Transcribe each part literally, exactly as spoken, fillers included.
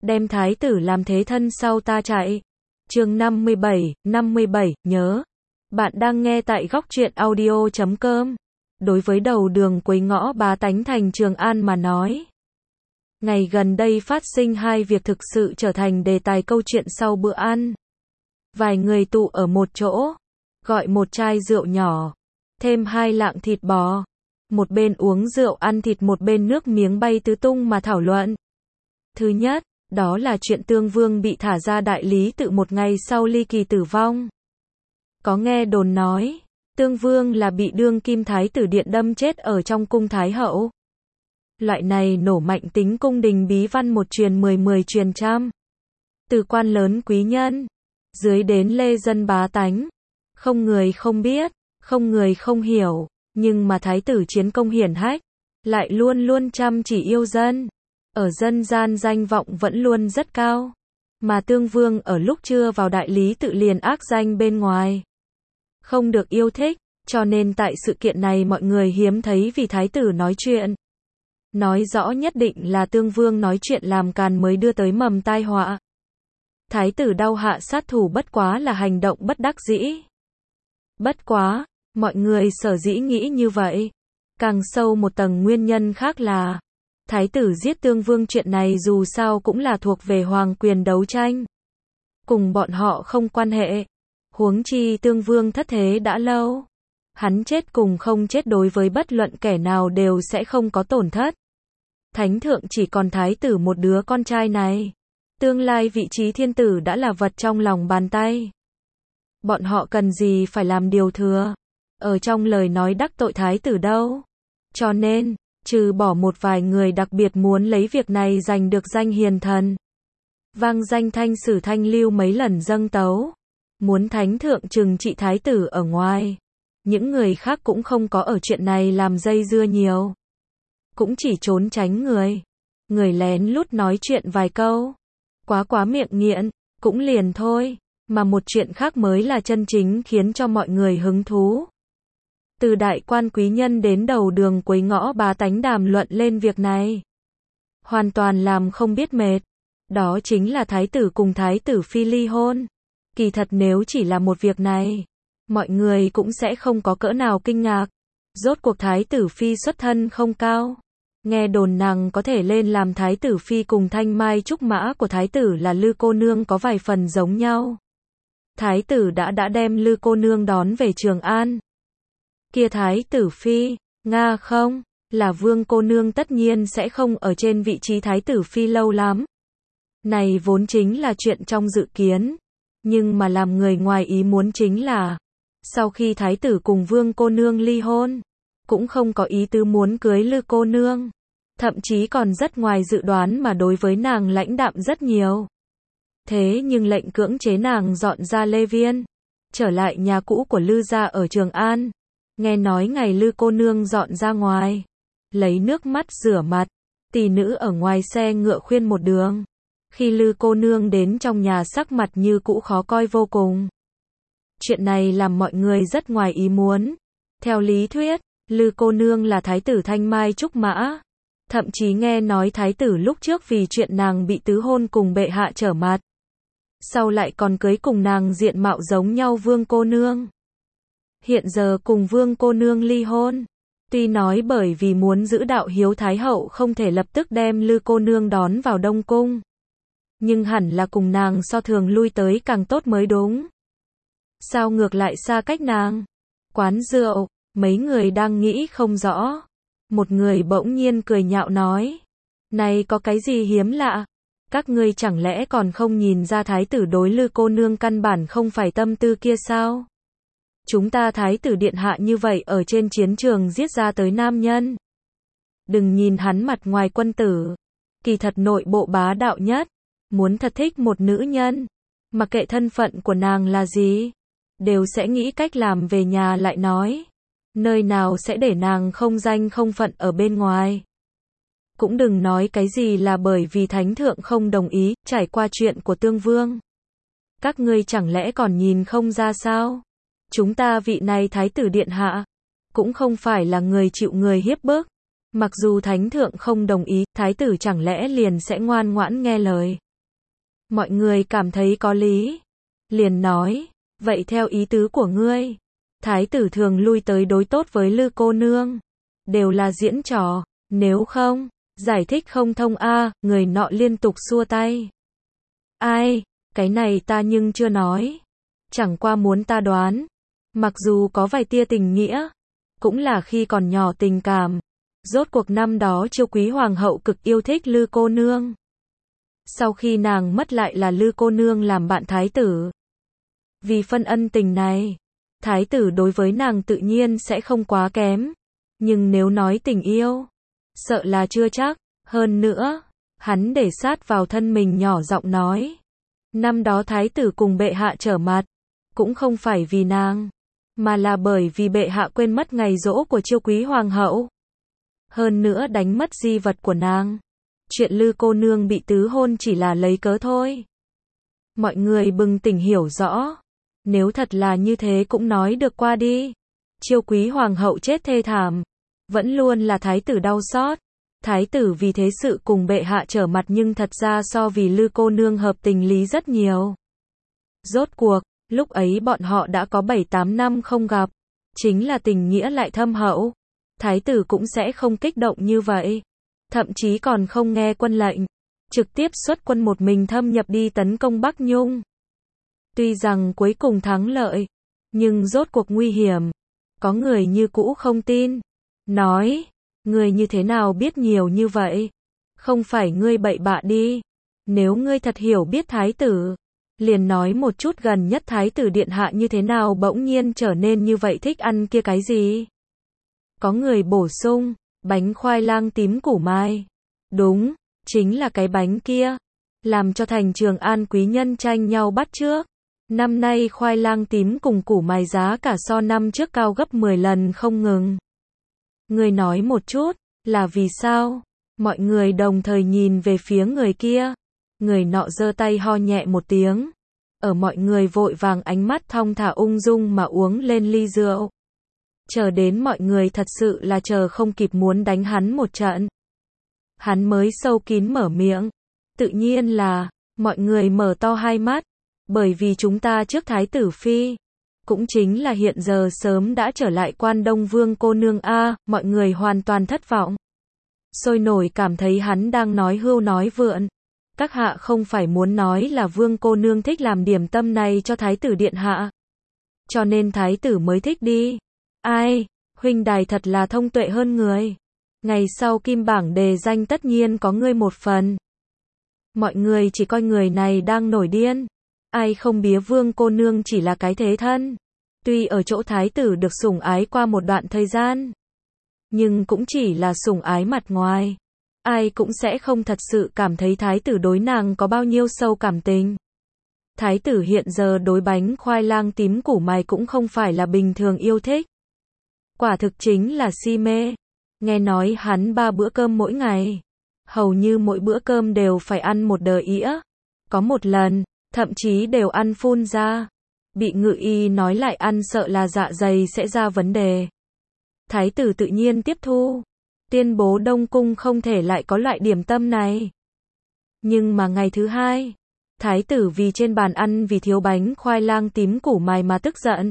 đem thái tử làm thế thân sau ta chạy. Chương năm mươi bảy, năm mươi bảy, nhớ. Bạn đang nghe tại góc truyện audio chấm com. Đối với đầu đường cuối ngõ bá tánh thành Trường An mà nói, ngày gần đây phát sinh hai việc thực sự trở thành đề tài câu chuyện sau bữa ăn. Vài người tụ ở một chỗ, gọi một chai rượu nhỏ, thêm hai lạng thịt bò. Một bên uống rượu ăn thịt, một bên nước miếng bay tứ tung mà thảo luận. Thứ nhất, đó là chuyện Tương Vương bị thả ra đại lý tự một ngày sau ly kỳ tử vong. Có nghe đồn nói, Tương Vương là bị đương kim thái tử điện đâm chết ở trong cung thái hậu. Loại này nổ mạnh tính cung đình bí văn một truyền mười mười truyền trăm. Từ quan lớn quý nhân, dưới đến lê dân bá tánh. Không người không biết, không người không hiểu, nhưng mà thái tử chiến công hiển hách, lại luôn luôn chăm chỉ yêu dân. Ở dân gian danh vọng vẫn luôn rất cao. Mà Tương Vương ở lúc chưa vào đại lý tự liền ác danh bên ngoài. Không được yêu thích, cho nên tại sự kiện này mọi người hiếm thấy vì thái tử nói chuyện. Nói rõ nhất định là Tương Vương nói chuyện làm càn mới đưa tới mầm tai họa. Thái tử đau hạ sát thủ bất quá là hành động bất đắc dĩ. Bất quá, mọi người sở dĩ nghĩ như vậy. Càng sâu một tầng nguyên nhân khác là, thái tử giết Tương Vương chuyện này dù sao cũng là thuộc về hoàng quyền đấu tranh. Cùng bọn họ không quan hệ. Huống chi Tương Vương thất thế đã lâu. Hắn chết cùng không chết đối với bất luận kẻ nào đều sẽ không có tổn thất. Thánh thượng chỉ còn thái tử một đứa con trai này. Tương lai vị trí thiên tử đã là vật trong lòng bàn tay. Bọn họ cần gì phải làm điều thừa. Ở trong lời nói đắc tội thái tử đâu. Cho nên, trừ bỏ một vài người đặc biệt muốn lấy việc này giành được danh hiền thần. Vang danh Thanh Sử Thanh Lưu mấy lần dâng tấu. Muốn thánh thượng trừng trị thái tử ở ngoài. Những người khác cũng không có ở chuyện này làm dây dưa nhiều. Cũng chỉ trốn tránh người. Người lén lút nói chuyện vài câu. Quá quá miệng nghiện, cũng liền thôi. Mà một chuyện khác mới là chân chính khiến cho mọi người hứng thú. Từ đại quan quý nhân đến đầu đường cuối ngõ bá tánh đàm luận lên việc này. Hoàn toàn làm không biết mệt. Đó chính là thái tử cùng thái tử phi ly hôn. Kỳ thật nếu chỉ là một việc này, mọi người cũng sẽ không có cỡ nào kinh ngạc. Rốt cuộc thái tử phi xuất thân không cao. Nghe đồn nàng có thể lên làm thái tử phi cùng thanh mai trúc mã của thái tử là Lư cô nương có vài phần giống nhau. Thái tử đã đã đem Lư cô nương đón về Trường An. Kia thái tử phi, Nga không, là Vương cô nương tất nhiên sẽ không ở trên vị trí thái tử phi lâu lắm. Này vốn chính là chuyện trong dự kiến. Nhưng mà làm người ngoài ý muốn chính là, sau khi thái tử cùng Vương cô nương ly hôn, cũng không có ý tứ muốn cưới Lư cô nương. Thậm chí còn rất ngoài dự đoán mà đối với nàng lãnh đạm rất nhiều. Thế nhưng lệnh cưỡng chế nàng dọn ra Lê Viên, trở lại nhà cũ của Lư gia ở Trường An. Nghe nói ngày Lư cô nương dọn ra ngoài, lấy nước mắt rửa mặt, tỷ nữ ở ngoài xe ngựa khuyên một đường. Khi Lư cô nương đến trong nhà sắc mặt như cũ khó coi vô cùng. Chuyện này làm mọi người rất ngoài ý muốn. Theo lý thuyết, Lư cô nương là thái tử thanh mai trúc mã. Thậm chí nghe nói thái tử lúc trước vì chuyện nàng bị tứ hôn cùng bệ hạ trở mặt. Sau lại còn cưới cùng nàng diện mạo giống nhau Vương cô nương. Hiện giờ cùng Vương cô nương ly hôn. Tuy nói bởi vì muốn giữ đạo hiếu thái hậu không thể lập tức đem Lư cô nương đón vào Đông Cung. Nhưng hẳn là cùng nàng so thường lui tới càng tốt mới đúng. Sao ngược lại xa cách nàng? Quán rượu, mấy người đang nghĩ không rõ. Một người bỗng nhiên cười nhạo nói. Này có cái gì hiếm lạ? Các ngươi chẳng lẽ còn không nhìn ra thái tử đối Lư cô nương căn bản không phải tâm tư kia sao? Chúng ta thái tử điện hạ như vậy ở trên chiến trường giết ra tới nam nhân. Đừng nhìn hắn mặt ngoài quân tử. Kỳ thật nội bộ bá đạo nhất. Muốn thật thích một nữ nhân, mặc kệ thân phận của nàng là gì, đều sẽ nghĩ cách làm về nhà lại nói. Nơi nào sẽ để nàng không danh không phận ở bên ngoài. Cũng đừng nói cái gì là bởi vì thánh thượng không đồng ý, trải qua chuyện của Tương Vương. Các ngươi chẳng lẽ còn nhìn không ra sao? Chúng ta vị này thái tử điện hạ, cũng không phải là người chịu người hiếp bức. Mặc dù thánh thượng không đồng ý, thái tử chẳng lẽ liền sẽ ngoan ngoãn nghe lời. Mọi người cảm thấy có lý. Liền nói, vậy theo ý tứ của ngươi, thái tử thường lui tới đối tốt với Lư cô nương. Đều là diễn trò, nếu không, giải thích không thông a, người nọ liên tục xua tay. Ai, cái này ta nhưng chưa nói. Chẳng qua muốn ta đoán, mặc dù có vài tia tình nghĩa, cũng là khi còn nhỏ tình cảm. Rốt cuộc năm đó Chiêu Quý hoàng hậu cực yêu thích Lư cô nương. Sau khi nàng mất lại là Lư cô nương làm bạn thái tử. Vì phân ân tình này, thái tử đối với nàng tự nhiên sẽ không quá kém. Nhưng nếu nói tình yêu, sợ là chưa chắc. Hơn nữa, hắn để sát vào thân mình nhỏ giọng nói. Năm đó thái tử cùng bệ hạ trở mặt, cũng không phải vì nàng, mà là bởi vì bệ hạ quên mất ngày giỗ của Chiêu Quý hoàng hậu. Hơn nữa đánh mất di vật của nàng. Chuyện Lư cô nương bị tứ hôn chỉ là lấy cớ thôi. Mọi người bừng tỉnh hiểu rõ. Nếu thật là như thế cũng nói được qua đi. Chiêu Quý hoàng hậu chết thê thảm, vẫn luôn là thái tử đau xót. Thái tử vì thế sự cùng bệ hạ trở mặt nhưng thật ra so vì Lư cô nương hợp tình lý rất nhiều. Rốt cuộc, lúc ấy bọn họ đã có bảy tám năm không gặp. Chính là tình nghĩa lại thâm hậu. Thái tử cũng sẽ không kích động như vậy. Thậm chí còn không nghe quân lệnh. Trực tiếp xuất quân một mình thâm nhập đi tấn công Bắc Nhung. Tuy rằng cuối cùng thắng lợi, nhưng rốt cuộc nguy hiểm. Có người như cũ không tin. Nói, ngươi như thế nào biết nhiều như vậy? Không phải ngươi bậy bạ đi. Nếu ngươi thật hiểu biết thái tử, liền nói một chút gần nhất thái tử điện hạ như thế nào bỗng nhiên trở nên như vậy thích ăn kia cái gì? Có người bổ sung, bánh khoai lang tím củ mai. Đúng, chính là cái bánh kia. Làm cho thành Trường An quý nhân tranh nhau bắt chước. Năm nay khoai lang tím cùng củ mai giá cả so năm trước cao gấp mười lần không ngừng. Người nói một chút, là vì sao? Mọi người đồng thời nhìn về phía người kia. Người nọ giơ tay ho nhẹ một tiếng. Ở mọi người vội vàng ánh mắt thong thả ung dung mà uống lên ly rượu. Chờ đến mọi người thật sự là chờ không kịp muốn đánh hắn một trận. Hắn mới sâu kín mở miệng. Tự nhiên là, mọi người mở to hai mắt. Bởi vì chúng ta trước thái tử phi, cũng chính là hiện giờ sớm đã trở lại Quan Đông Vương cô nương a, mọi người hoàn toàn thất vọng. Sôi nổi cảm thấy hắn đang nói hưu nói vượn. Các hạ không phải muốn nói là Vương cô nương thích làm điểm tâm này cho thái tử điện hạ. Cho nên thái tử mới thích đi. Ai, huynh đài thật là thông tuệ hơn người. Ngày sau kim bảng đề danh tất nhiên có ngươi một phần. Mọi người chỉ coi người này đang nổi điên. Ai không bía Vương cô nương chỉ là cái thế thân. Tuy ở chỗ thái tử được sủng ái qua một đoạn thời gian, nhưng cũng chỉ là sủng ái mặt ngoài. Ai cũng sẽ không thật sự cảm thấy thái tử đối nàng có bao nhiêu sâu cảm tình. Thái tử hiện giờ đối bánh khoai lang tím củ mài cũng không phải là bình thường yêu thích. Quả thực chính là si mê. Nghe nói hắn ba bữa cơm mỗi ngày. Hầu như mỗi bữa cơm đều phải ăn một đờ ĩa. Có một lần, thậm chí đều ăn phun ra. Bị ngự y nói lại ăn sợ là dạ dày sẽ ra vấn đề. Thái tử tự nhiên tiếp thu. Tuyên bố Đông Cung không thể lại có loại điểm tâm này. Nhưng mà ngày thứ hai, thái tử vì trên bàn ăn vì thiếu bánh khoai lang tím củ mài mà tức giận.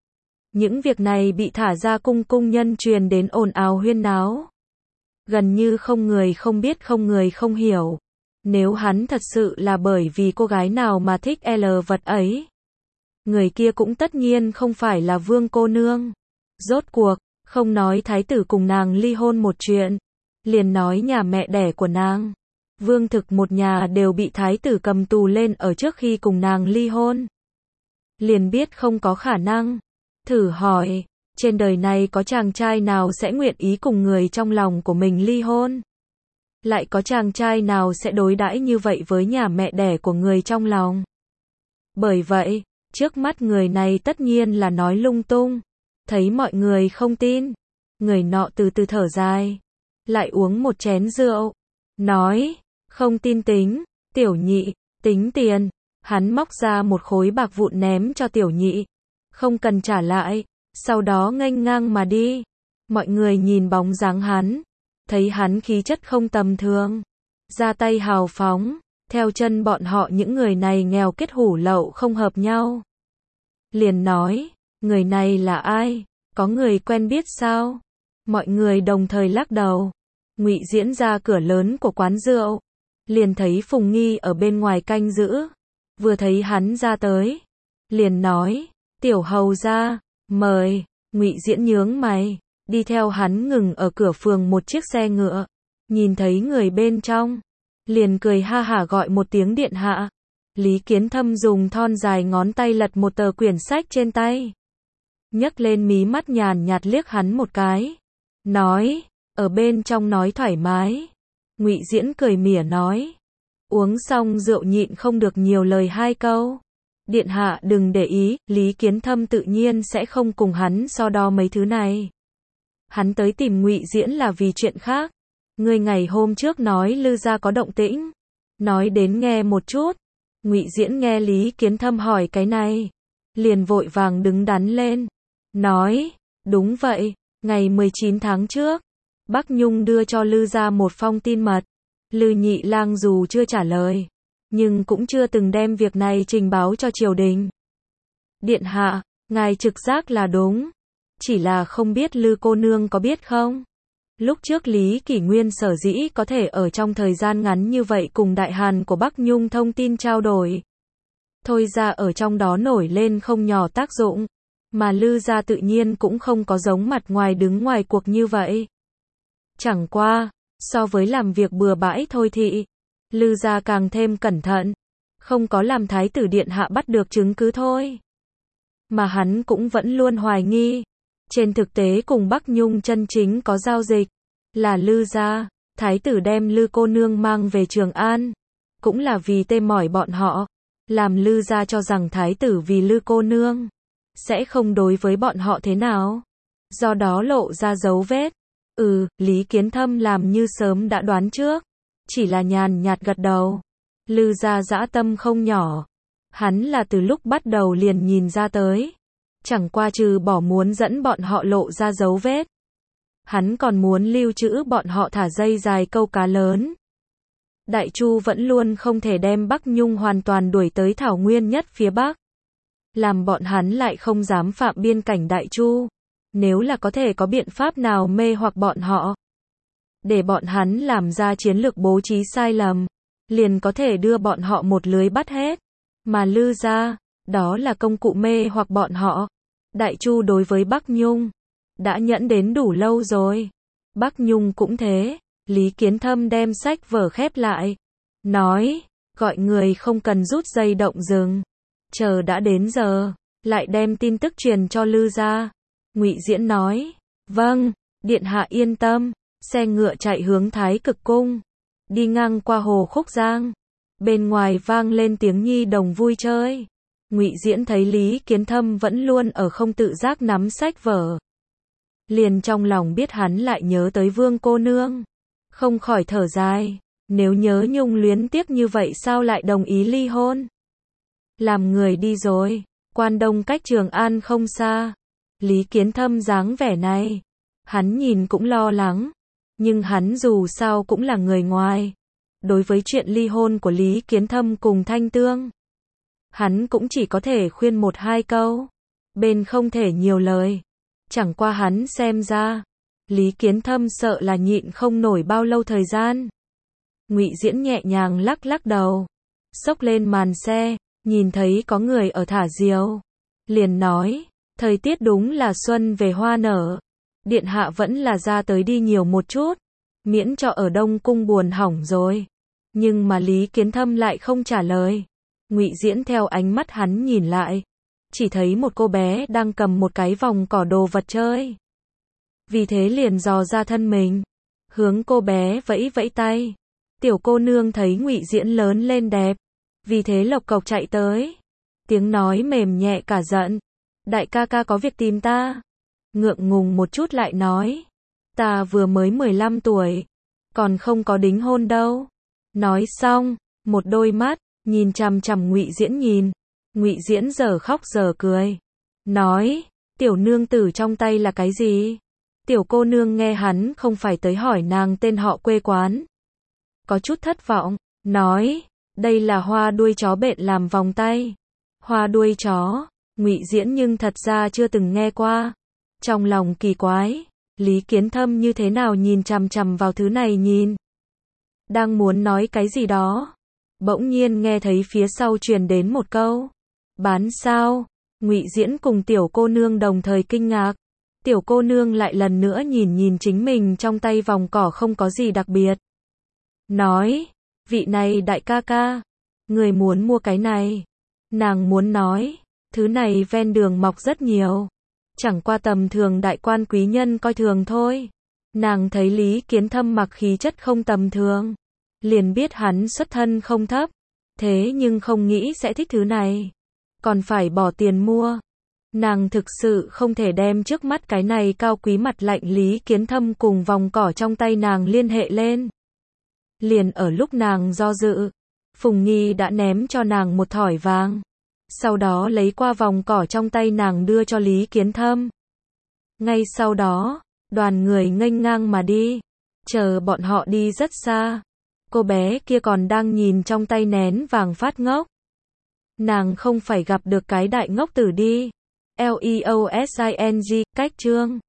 Những việc này bị thả ra cung cung nhân truyền đến ồn ào huyên náo. Gần như không người không biết không người không hiểu. Nếu hắn thật sự là bởi vì cô gái nào mà thích L vật ấy, người kia cũng tất nhiên không phải là Vương cô nương. Rốt cuộc, không nói thái tử cùng nàng ly hôn một chuyện, liền nói nhà mẹ đẻ của nàng. Vương thực một nhà đều bị thái tử cầm tù lên ở trước khi cùng nàng ly hôn. Liền biết không có khả năng. Thử hỏi, trên đời này có chàng trai nào sẽ nguyện ý cùng người trong lòng của mình ly hôn? Lại có chàng trai nào sẽ đối đãi như vậy với nhà mẹ đẻ của người trong lòng? Bởi vậy, trước mắt người này tất nhiên là nói lung tung. Thấy mọi người không tin, người nọ từ từ thở dài, lại uống một chén rượu, nói, không tin tính, tiểu nhị, tính tiền. Hắn móc ra một khối bạc vụn ném cho tiểu nhị, không cần trả lại, sau đó nghênh ngang mà đi. Mọi người nhìn bóng dáng hắn, thấy hắn khí chất không tầm thường, ra tay hào phóng, theo chân bọn họ những người này nghèo kết hủ lậu không hợp nhau. Liền nói, người này là ai, có người quen biết sao? Mọi người đồng thời lắc đầu. Ngụy Diễn ra cửa lớn của quán rượu, liền thấy Phùng Nghi ở bên ngoài canh giữ. Vừa thấy hắn ra tới, liền nói, tiểu hầu ra, mời. Ngụy Diễn nhướng mày, đi theo hắn ngừng ở cửa phường một chiếc xe ngựa, nhìn thấy người bên trong, liền cười ha hả gọi một tiếng điện hạ. Lý Kiến Thâm dùng thon dài ngón tay lật một tờ quyển sách trên tay, nhấc lên mí mắt nhàn nhạt liếc hắn một cái, nói, ở bên trong nói thoải mái. Ngụy Diễn cười mỉa nói, uống xong rượu nhịn không được nhiều lời hai câu. Điện hạ đừng để ý, Lý Kiến Thâm tự nhiên sẽ không cùng hắn so đo mấy thứ này. Hắn tới tìm Ngụy Diễn là vì chuyện khác. Ngươi ngày hôm trước nói Lư gia có động tĩnh, nói đến nghe một chút. Ngụy Diễn nghe Lý Kiến Thâm hỏi cái này, liền vội vàng đứng đắn lên, nói, đúng vậy, ngày mười chín tháng trước, Bắc Nhung đưa cho Lư gia một phong tin mật. Lư nhị lang dù chưa trả lời, nhưng cũng chưa từng đem việc này trình báo cho triều đình. Điện hạ, ngài trực giác là đúng, chỉ là không biết Lư cô nương có biết không? Lúc trước Lý Kỷ Nguyên sở dĩ có thể ở trong thời gian ngắn như vậy cùng Đại Hàn của Bắc Nhung thông tin trao đổi, thôi ra ở trong đó nổi lên không nhỏ tác dụng, mà Lư gia tự nhiên cũng không có giống mặt ngoài đứng ngoài cuộc như vậy. Chẳng qua, so với làm việc bừa bãi thôi thị, Lư gia càng thêm cẩn thận, không có làm thái tử điện hạ bắt được chứng cứ thôi. Mà hắn cũng vẫn luôn hoài nghi, trên thực tế cùng Bắc Nhung chân chính có giao dịch, là Lư gia. Thái tử đem Lư cô nương mang về Trường An, cũng là vì tê mỏi bọn họ, làm Lư gia cho rằng thái tử vì Lư cô nương, sẽ không đối với bọn họ thế nào. Do đó lộ ra dấu vết. Ừ, Lý Kiến Thâm làm như sớm đã đoán trước, chỉ là nhàn nhạt gật đầu. Lư gia dã tâm không nhỏ, hắn là từ lúc bắt đầu liền nhìn ra tới. Chẳng qua trừ bỏ muốn dẫn bọn họ lộ ra dấu vết, hắn còn muốn lưu trữ bọn họ thả dây dài câu cá lớn. Đại Chu vẫn luôn không thể đem Bắc Nhung hoàn toàn đuổi tới thảo nguyên nhất phía Bắc, làm bọn hắn lại không dám phạm biên cảnh Đại Chu. Nếu là có thể có biện pháp nào mê hoặc bọn họ, để bọn hắn làm ra chiến lược bố trí sai lầm, liền có thể đưa bọn họ một lưới bắt hết. Mà Lư gia, đó là công cụ mê hoặc bọn họ. Đại Chu đối với Bắc Nhung đã nhẫn đến đủ lâu rồi. Bắc Nhung cũng thế. Lý Kiến Thâm đem sách vở khép lại, nói, gọi người không cần rút dây động rừng, chờ đã đến giờ, lại đem tin tức truyền cho Lư gia. Ngụy Diễn nói, vâng, điện hạ yên tâm. Xe ngựa chạy hướng Thái Cực Cung, đi ngang qua hồ Khúc Giang, bên ngoài vang lên tiếng nhi đồng vui chơi. Ngụy Diễn thấy Lý Kiến Thâm vẫn luôn ở không tự giác nắm sách vở, liền trong lòng biết hắn lại nhớ tới Vương cô nương, không khỏi thở dài, nếu nhớ nhung luyến tiếc như vậy sao lại đồng ý ly hôn. Làm người đi rồi, Quan Đông cách Trường An không xa. Lý Kiến Thâm dáng vẻ này, hắn nhìn cũng lo lắng, nhưng hắn dù sao cũng là người ngoài. Đối với chuyện ly hôn của Lý Kiến Thâm cùng Thanh Tương, hắn cũng chỉ có thể khuyên một hai câu, bên không thể nhiều lời. Chẳng qua hắn xem ra, Lý Kiến Thâm sợ là nhịn không nổi bao lâu thời gian. Ngụy Diễn nhẹ nhàng lắc lắc đầu, xốc lên màn xe, nhìn thấy có người ở thả diều, liền nói, thời tiết đúng là xuân về hoa nở, điện hạ vẫn là ra tới đi nhiều một chút, miễn cho ở Đông Cung buồn hỏng rồi. Nhưng mà Lý Kiến Thâm lại không trả lời. Ngụy Diễn theo ánh mắt hắn nhìn lại, chỉ thấy một cô bé đang cầm một cái vòng cỏ đồ vật chơi. Vì thế liền dò ra thân mình, hướng cô bé vẫy vẫy tay. Tiểu cô nương thấy Ngụy Diễn lớn lên đẹp, vì thế lộc cộc chạy tới, tiếng nói mềm nhẹ cả giận, đại ca ca có việc tìm ta. Ngượng ngùng một chút lại nói, ta vừa mới mười lăm tuổi, còn không có đính hôn đâu. Nói xong, một đôi mắt nhìn chằm chằm Ngụy Diễn nhìn. Ngụy Diễn giờ khóc giờ cười, nói, tiểu nương tử trong tay là cái gì? Tiểu cô nương nghe hắn không phải tới hỏi nàng tên họ quê quán, có chút thất vọng, nói, Đây là hoa đuôi chó bện làm vòng tay. Hoa đuôi chó, Ngụy Diễn nhưng thật ra chưa từng nghe qua. Trong lòng kỳ quái, Lý Kiến Thâm như thế nào nhìn chằm chằm vào thứ này nhìn. Đang muốn nói cái gì đó. Bỗng nhiên nghe thấy phía sau truyền đến một câu. Bán sao? Ngụy Diễn cùng tiểu cô nương đồng thời kinh ngạc. Tiểu cô nương lại lần nữa nhìn nhìn chính mình trong tay vòng cỏ không có gì đặc biệt. Nói, vị này đại ca ca, người muốn mua cái này. Nàng muốn nói, thứ này ven đường mọc rất nhiều. Chẳng qua tầm thường đại quan quý nhân coi thường thôi. Nàng thấy Lý Kiến Thâm mặc khí chất không tầm thường. Liền biết hắn xuất thân không thấp. Thế nhưng không nghĩ sẽ thích thứ này. Còn phải bỏ tiền mua. Nàng thực sự không thể đem trước mắt cái này cao quý mặt lạnh Lý Kiến Thâm cùng vòng cỏ trong tay nàng liên hệ lên. Liền ở lúc nàng do dự, Phùng Nghi đã ném cho nàng một thỏi vàng. Sau đó lấy qua vòng cỏ trong tay nàng đưa cho Lý Kiến Thâm. Ngay sau đó, đoàn người nghênh ngang mà đi. Chờ bọn họ đi rất xa. Cô bé kia còn đang nhìn trong tay nén vàng phát ngốc. Nàng không phải gặp được cái đại ngốc tử đi. L E O S I N G, cách chương.